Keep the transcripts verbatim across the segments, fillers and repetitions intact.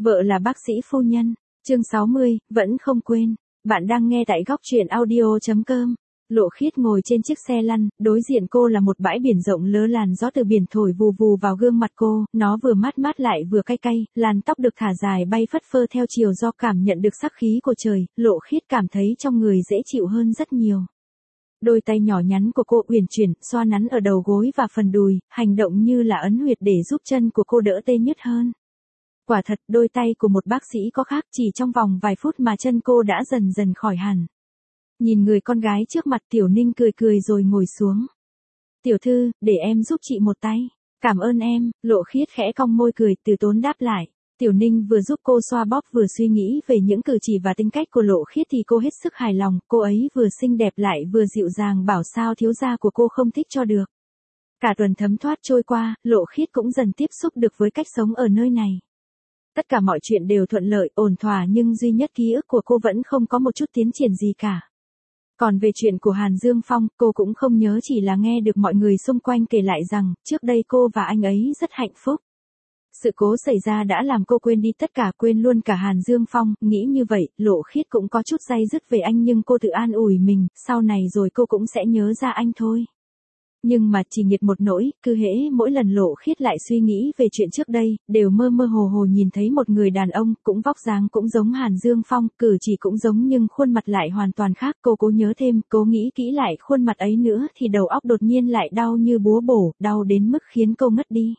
Vợ là bác sĩ phu nhân. Chương sáu mươi, vẫn không quên. Bạn đang nghe tại góc truyện audio chấm com. Lộ Khiết ngồi trên chiếc xe lăn, đối diện cô là một bãi biển rộng lớ làn gió từ biển thổi vù vù vào gương mặt cô, nó vừa mát mát lại vừa cay cay, làn tóc được thả dài bay phất phơ theo chiều do cảm nhận được sắc khí của trời, Lộ Khiết cảm thấy trong người dễ chịu hơn rất nhiều. Đôi tay nhỏ nhắn của cô uyển chuyển, xoa nắn ở đầu gối và phần đùi, hành động như là ấn huyệt để giúp chân của cô đỡ tê nhức hơn. Quả thật, đôi tay của một bác sĩ có khác, chỉ trong vòng vài phút mà chân cô đã dần dần khỏi hẳn. Nhìn người con gái trước mặt, Tiểu Ninh cười cười rồi ngồi xuống. Tiểu thư, để em giúp chị một tay. Cảm ơn em. Lộ Khiết khẽ cong môi cười, từ tốn đáp lại. Tiểu Ninh vừa giúp cô xoa bóp vừa suy nghĩ về những cử chỉ và tính cách của Lộ Khiết thì cô hết sức hài lòng, cô ấy vừa xinh đẹp lại vừa dịu dàng, bảo sao thiếu gia của cô không thích cho được. Cả tuần thấm thoát trôi qua, Lộ Khiết cũng dần tiếp xúc được với cách sống ở nơi này. Tất cả mọi chuyện đều thuận lợi, ổn thỏa, nhưng duy nhất ký ức của cô vẫn không có một chút tiến triển gì cả. Còn về chuyện của Hàn Dương Phong, cô cũng không nhớ, chỉ là nghe được mọi người xung quanh kể lại rằng, trước đây cô và anh ấy rất hạnh phúc. Sự cố xảy ra đã làm cô quên đi tất cả, quên luôn cả Hàn Dương Phong, nghĩ như vậy, Lộ Khiết cũng có chút day dứt về anh, nhưng cô tự an ủi mình, sau này rồi cô cũng sẽ nhớ ra anh thôi. Nhưng mà chỉ nghiệt một nỗi, cứ hễ mỗi lần Lộ Khiết lại suy nghĩ về chuyện trước đây, đều mơ mơ hồ hồ nhìn thấy một người đàn ông, cũng vóc dáng cũng giống Hàn Dương Phong, cử chỉ cũng giống nhưng khuôn mặt lại hoàn toàn khác. Cô cố nhớ thêm, cố nghĩ kỹ lại khuôn mặt ấy nữa thì đầu óc đột nhiên lại đau như búa bổ, đau đến mức khiến cô ngất đi.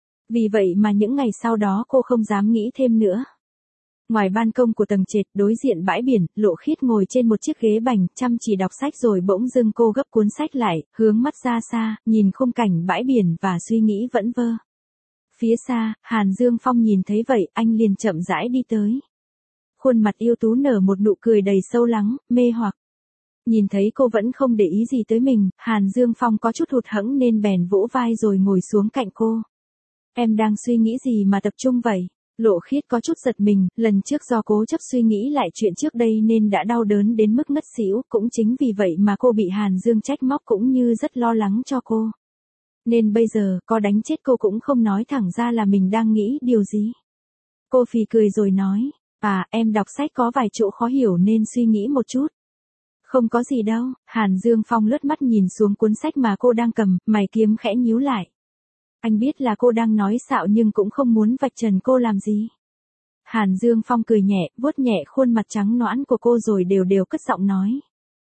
Vì vậy mà những ngày sau đó cô không dám nghĩ thêm nữa. Ngoài ban công của tầng trệt, đối diện bãi biển, Lộ Khiết ngồi trên một chiếc ghế bành, chăm chỉ đọc sách, rồi bỗng dưng cô gấp cuốn sách lại, hướng mắt ra xa, nhìn khung cảnh bãi biển và suy nghĩ vẩn vơ. Phía xa, Hàn Dương Phong nhìn thấy vậy, anh liền chậm rãi đi tới. Khuôn mặt yêu tú nở một nụ cười đầy sâu lắng, mê hoặc. Nhìn thấy cô vẫn không để ý gì tới mình, Hàn Dương Phong có chút hụt hẫng nên bèn vỗ vai rồi ngồi xuống cạnh cô. Em đang suy nghĩ gì mà tập trung vậy? Lộ Khiết có chút giật mình, lần trước do cố chấp suy nghĩ lại chuyện trước đây nên đã đau đớn đến mức ngất xỉu, cũng chính vì vậy mà cô bị Hàn Dương trách móc cũng như rất lo lắng cho cô. Nên bây giờ, có đánh chết cô cũng không nói thẳng ra là mình đang nghĩ điều gì. Cô phì cười rồi nói, à, em đọc sách có vài chỗ khó hiểu nên suy nghĩ một chút. Không có gì đâu. Hàn Dương Phong lướt mắt nhìn xuống cuốn sách mà cô đang cầm, mày kiếm khẽ nhíu lại. Anh biết là cô đang nói xạo nhưng cũng không muốn vạch trần cô làm gì. Hàn Dương Phong cười nhẹ, vuốt nhẹ khuôn mặt trắng nõn của cô rồi đều đều cất giọng nói.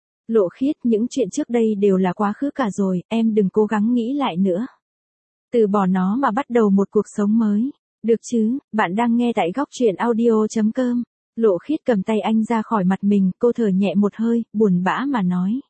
Lộ Khiết, những chuyện trước đây đều là quá khứ cả rồi, em đừng cố gắng nghĩ lại nữa. Từ bỏ nó mà bắt đầu một cuộc sống mới. Được chứ, bạn đang nghe tại góc truyện audio chấm com. Lộ Khiết cầm tay anh ra khỏi mặt mình, cô thở nhẹ một hơi, buồn bã mà nói.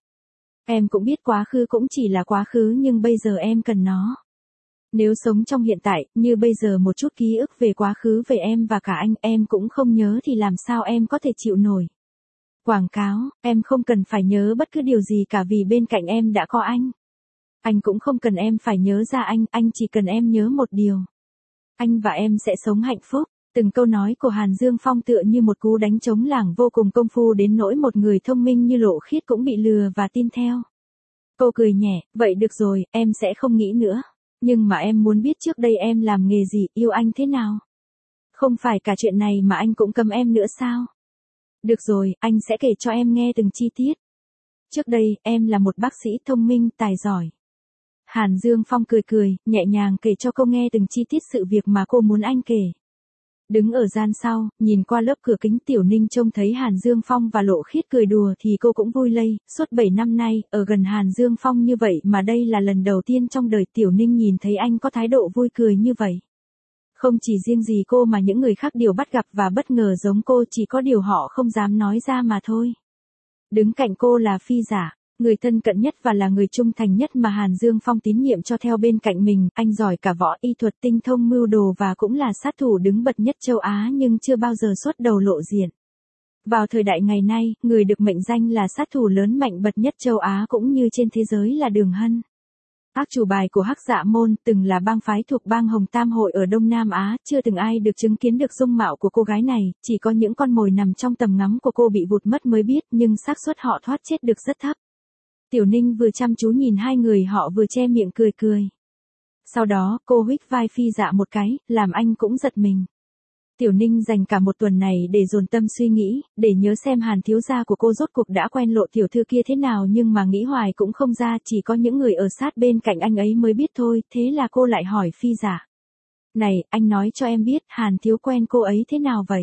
Em cũng biết quá khứ cũng chỉ là quá khứ nhưng bây giờ em cần nó. Nếu sống trong hiện tại, như bây giờ một chút ký ức về quá khứ về em và cả anh em cũng không nhớ thì làm sao em có thể chịu nổi. Quảng cáo, em không cần phải nhớ bất cứ điều gì cả vì bên cạnh em đã có anh. Anh cũng không cần em phải nhớ ra anh, anh chỉ cần em nhớ một điều. Anh và em sẽ sống hạnh phúc. Từng câu nói của Hàn Dương Phong tựa như một cú đánh trống lảng vô cùng công phu đến nỗi một người thông minh như Lộ Khiết cũng bị lừa và tin theo. Cô cười nhẹ, vậy được rồi, em sẽ không nghĩ nữa. Nhưng mà em muốn biết trước đây em làm nghề gì, yêu anh thế nào? Không phải cả chuyện này mà anh cũng cấm em nữa sao? Được rồi, anh sẽ kể cho em nghe từng chi tiết. Trước đây, em là một bác sĩ thông minh, tài giỏi. Hàn Dương Phong cười cười, nhẹ nhàng kể cho cô nghe từng chi tiết sự việc mà cô muốn anh kể. Đứng ở gian sau, nhìn qua lớp cửa kính, Tiểu Ninh trông thấy Hàn Dương Phong và Lộ Khiết cười đùa thì cô cũng vui lây, suốt bảy năm nay, ở gần Hàn Dương Phong như vậy mà đây là lần đầu tiên trong đời Tiểu Ninh nhìn thấy anh có thái độ vui cười như vậy. Không chỉ riêng gì cô mà những người khác đều bắt gặp và bất ngờ giống cô, chỉ có điều họ không dám nói ra mà thôi. Đứng cạnh cô là Phi Giả. Người thân cận nhất và là người trung thành nhất mà Hàn Dương Phong tín nhiệm cho theo bên cạnh mình, anh giỏi cả võ y thuật, tinh thông mưu đồ và cũng là sát thủ đứng bật nhất châu Á nhưng chưa bao giờ xuất đầu lộ diện. Vào thời đại ngày nay, người được mệnh danh là sát thủ lớn mạnh bật nhất châu Á cũng như trên thế giới là Đường Hân. Ác chủ bài của Hắc Dạ Môn, từng là bang phái thuộc bang Hồng Tam Hội ở Đông Nam Á, chưa từng ai được chứng kiến được dung mạo của cô gái này, chỉ có những con mồi nằm trong tầm ngắm của cô bị vụt mất mới biết, nhưng xác suất họ thoát chết được rất thấp. Tiểu Ninh vừa chăm chú nhìn hai người họ vừa che miệng cười cười. Sau đó, cô huých vai Phi Dạ một cái, làm anh cũng giật mình. Tiểu Ninh dành cả một tuần này để dồn tâm suy nghĩ, để nhớ xem Hàn thiếu gia của cô rốt cuộc đã quen Lộ tiểu thư kia thế nào, nhưng mà nghĩ hoài cũng không ra, chỉ có những người ở sát bên cạnh anh ấy mới biết thôi, thế là cô lại hỏi Phi Dạ. Này, anh nói cho em biết, Hàn thiếu quen cô ấy thế nào vậy?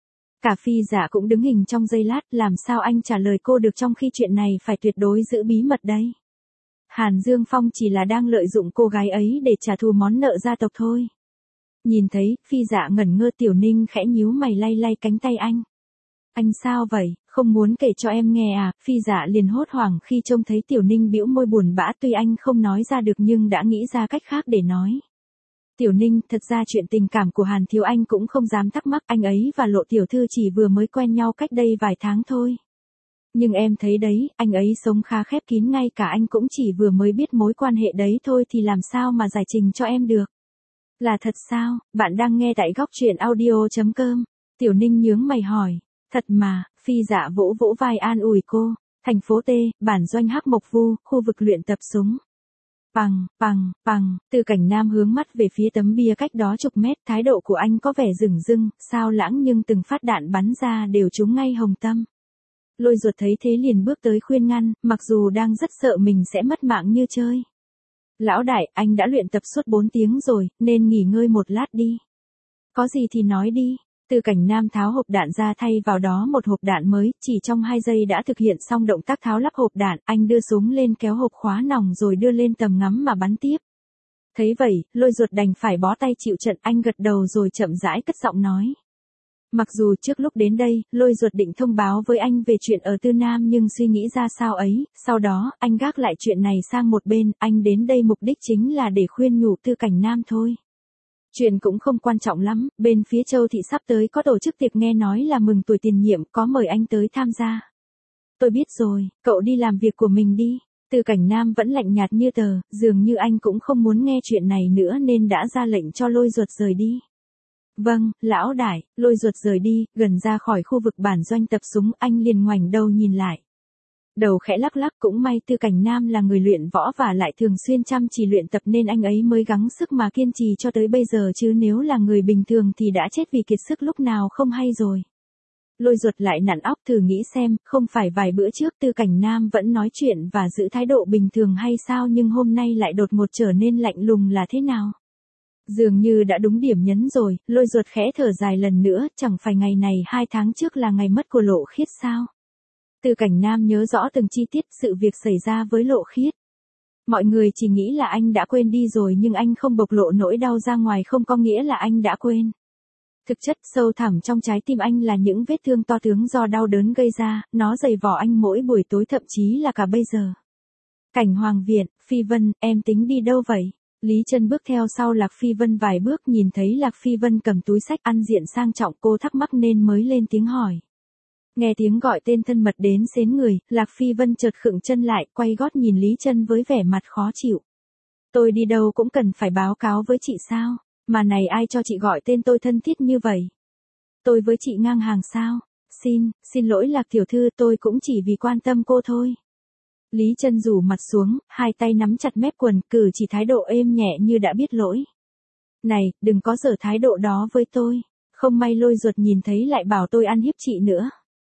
Cả Phi Dạ cũng đứng hình trong giây lát, làm sao anh trả lời cô được trong khi chuyện này phải tuyệt đối giữ bí mật đây? Hàn Dương Phong chỉ là đang lợi dụng cô gái ấy để trả thù món nợ gia tộc thôi. Nhìn thấy, Phi Dạ ngẩn ngơ. Tiểu Ninh khẽ nhíu mày lay lay cánh tay anh. Anh sao vậy, không muốn kể cho em nghe à? Phi Dạ liền hốt hoảng khi trông thấy Tiểu Ninh bĩu môi buồn bã, tuy anh không nói ra được nhưng đã nghĩ ra cách khác để nói. Tiểu Ninh, thật ra chuyện tình cảm của Hàn thiếu anh cũng không dám thắc mắc, anh ấy và Lộ tiểu thư chỉ vừa mới quen nhau cách đây vài tháng thôi. Nhưng em thấy đấy, anh ấy sống khá khép kín, ngay cả anh cũng chỉ vừa mới biết mối quan hệ đấy thôi thì làm sao mà giải trình cho em được. Là thật sao? Bạn đang nghe tại góc truyện audio chấm com. Tiểu Ninh nhướng mày hỏi. Thật mà, Phi Dạ vỗ vỗ vai an ủi cô. Thành phố T, bản doanh Hắc Mộc Vu, khu vực luyện tập súng. Pằng, pằng, pằng, Từ Cảnh Nam hướng mắt về phía tấm bia cách đó chục mét, thái độ của anh có vẻ rừng rưng, sao lãng nhưng từng phát đạn bắn ra đều trúng ngay hồng tâm. Lôi Duật thấy thế liền bước tới khuyên ngăn, mặc dù đang rất sợ mình sẽ mất mạng như chơi. Lão đại, anh đã luyện tập suốt bốn tiếng rồi, nên nghỉ ngơi một lát đi. Có gì thì nói đi. Từ Cảnh Nam tháo hộp đạn ra, thay vào đó một hộp đạn mới, chỉ trong hai giây đã thực hiện xong động tác tháo lắp hộp đạn, anh đưa súng lên kéo hộp khóa nòng rồi đưa lên tầm ngắm mà bắn tiếp. Thấy vậy, Lôi Duật đành phải bó tay chịu trận, anh gật đầu rồi chậm rãi cất giọng nói. Mặc dù trước lúc đến đây, Lôi Duật định thông báo với anh về chuyện ở Tư Nam nhưng suy nghĩ ra sao ấy, sau đó, anh gác lại chuyện này sang một bên, anh đến đây mục đích chính là để khuyên nhủ Tư Cảnh Nam thôi. Chuyện cũng không quan trọng lắm, bên phía Châu thị sắp tới có tổ chức tiệc nghe nói là mừng tuổi tiền nhiệm, có mời anh tới tham gia. Tôi biết rồi, cậu đi làm việc của mình đi. Tư Cảnh Nam vẫn lạnh nhạt như tờ, dường như anh cũng không muốn nghe chuyện này nữa nên đã ra lệnh cho Lôi Duật rời đi. Vâng, lão đại. Lôi Duật rời đi, gần ra khỏi khu vực bản doanh tập súng, anh liền ngoảnh đầu nhìn lại. Đầu khẽ lắc lắc, cũng may Tư Cảnh Nam là người luyện võ và lại thường xuyên chăm chỉ luyện tập nên anh ấy mới gắng sức mà kiên trì cho tới bây giờ, chứ nếu là người bình thường thì đã chết vì kiệt sức lúc nào không hay rồi. Lôi Duật lại nặn óc thử nghĩ xem, không phải vài bữa trước Tư Cảnh Nam vẫn nói chuyện và giữ thái độ bình thường hay sao, nhưng hôm nay lại đột ngột trở nên lạnh lùng là thế nào? Dường như đã đúng điểm nhấn rồi. Lôi Duật khẽ thở dài lần nữa, chẳng phải ngày này hai tháng trước là ngày mất của Lộ Khiết sao? Tư Cảnh Nam nhớ rõ từng chi tiết sự việc xảy ra với Lộ Khiết. Mọi người chỉ nghĩ là anh đã quên đi rồi, nhưng anh không bộc lộ nỗi đau ra ngoài không có nghĩa là anh đã quên. Thực chất, sâu thẳm trong trái tim anh là những vết thương to tướng do đau đớn gây ra, nó dày vò anh mỗi buổi tối, thậm chí là cả bây giờ. Cảnh Hoàng Viện. Phi Vân, em tính đi đâu vậy? Lý Trân bước theo sau Lạc Phi Vân vài bước, nhìn thấy Lạc Phi Vân cầm túi xách ăn diện sang trọng, cô thắc mắc nên mới lên tiếng hỏi. Nghe tiếng gọi tên thân mật đến xến người, Lạc Phi Vân chợt khựng chân lại, quay gót nhìn Lý Trân với vẻ mặt khó chịu. Tôi đi đâu cũng cần phải báo cáo với chị sao? Mà này, ai cho chị gọi tên tôi thân thiết như vậy? Tôi với chị ngang hàng sao? Xin, xin lỗi Lạc tiểu thư, tôi cũng chỉ vì quan tâm cô thôi. Lý Trân rủ mặt xuống, hai tay nắm chặt mép quần, cử chỉ thái độ êm nhẹ như đã biết lỗi. Này, đừng có giở thái độ đó với tôi. Không may Lôi Duật nhìn thấy lại bảo tôi ăn hiếp chị nữa.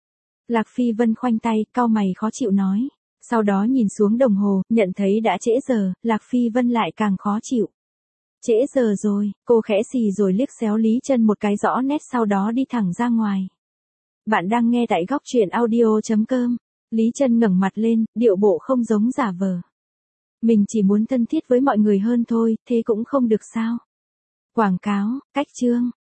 Lạc Phi Vân khoanh tay, cau mày khó chịu nói. Sau đó nhìn xuống đồng hồ, nhận thấy đã trễ giờ, Lạc Phi Vân lại càng khó chịu. Trễ giờ rồi, cô khẽ xì rồi liếc xéo Lý Trân một cái rõ nét, sau đó đi thẳng ra ngoài. Bạn đang nghe tại góc truyện audio chấm com. Lý Trân ngẩng mặt lên, điệu bộ không giống giả vờ. Mình chỉ muốn thân thiết với mọi người hơn thôi, thế cũng không được sao? Quảng cáo, cách chương.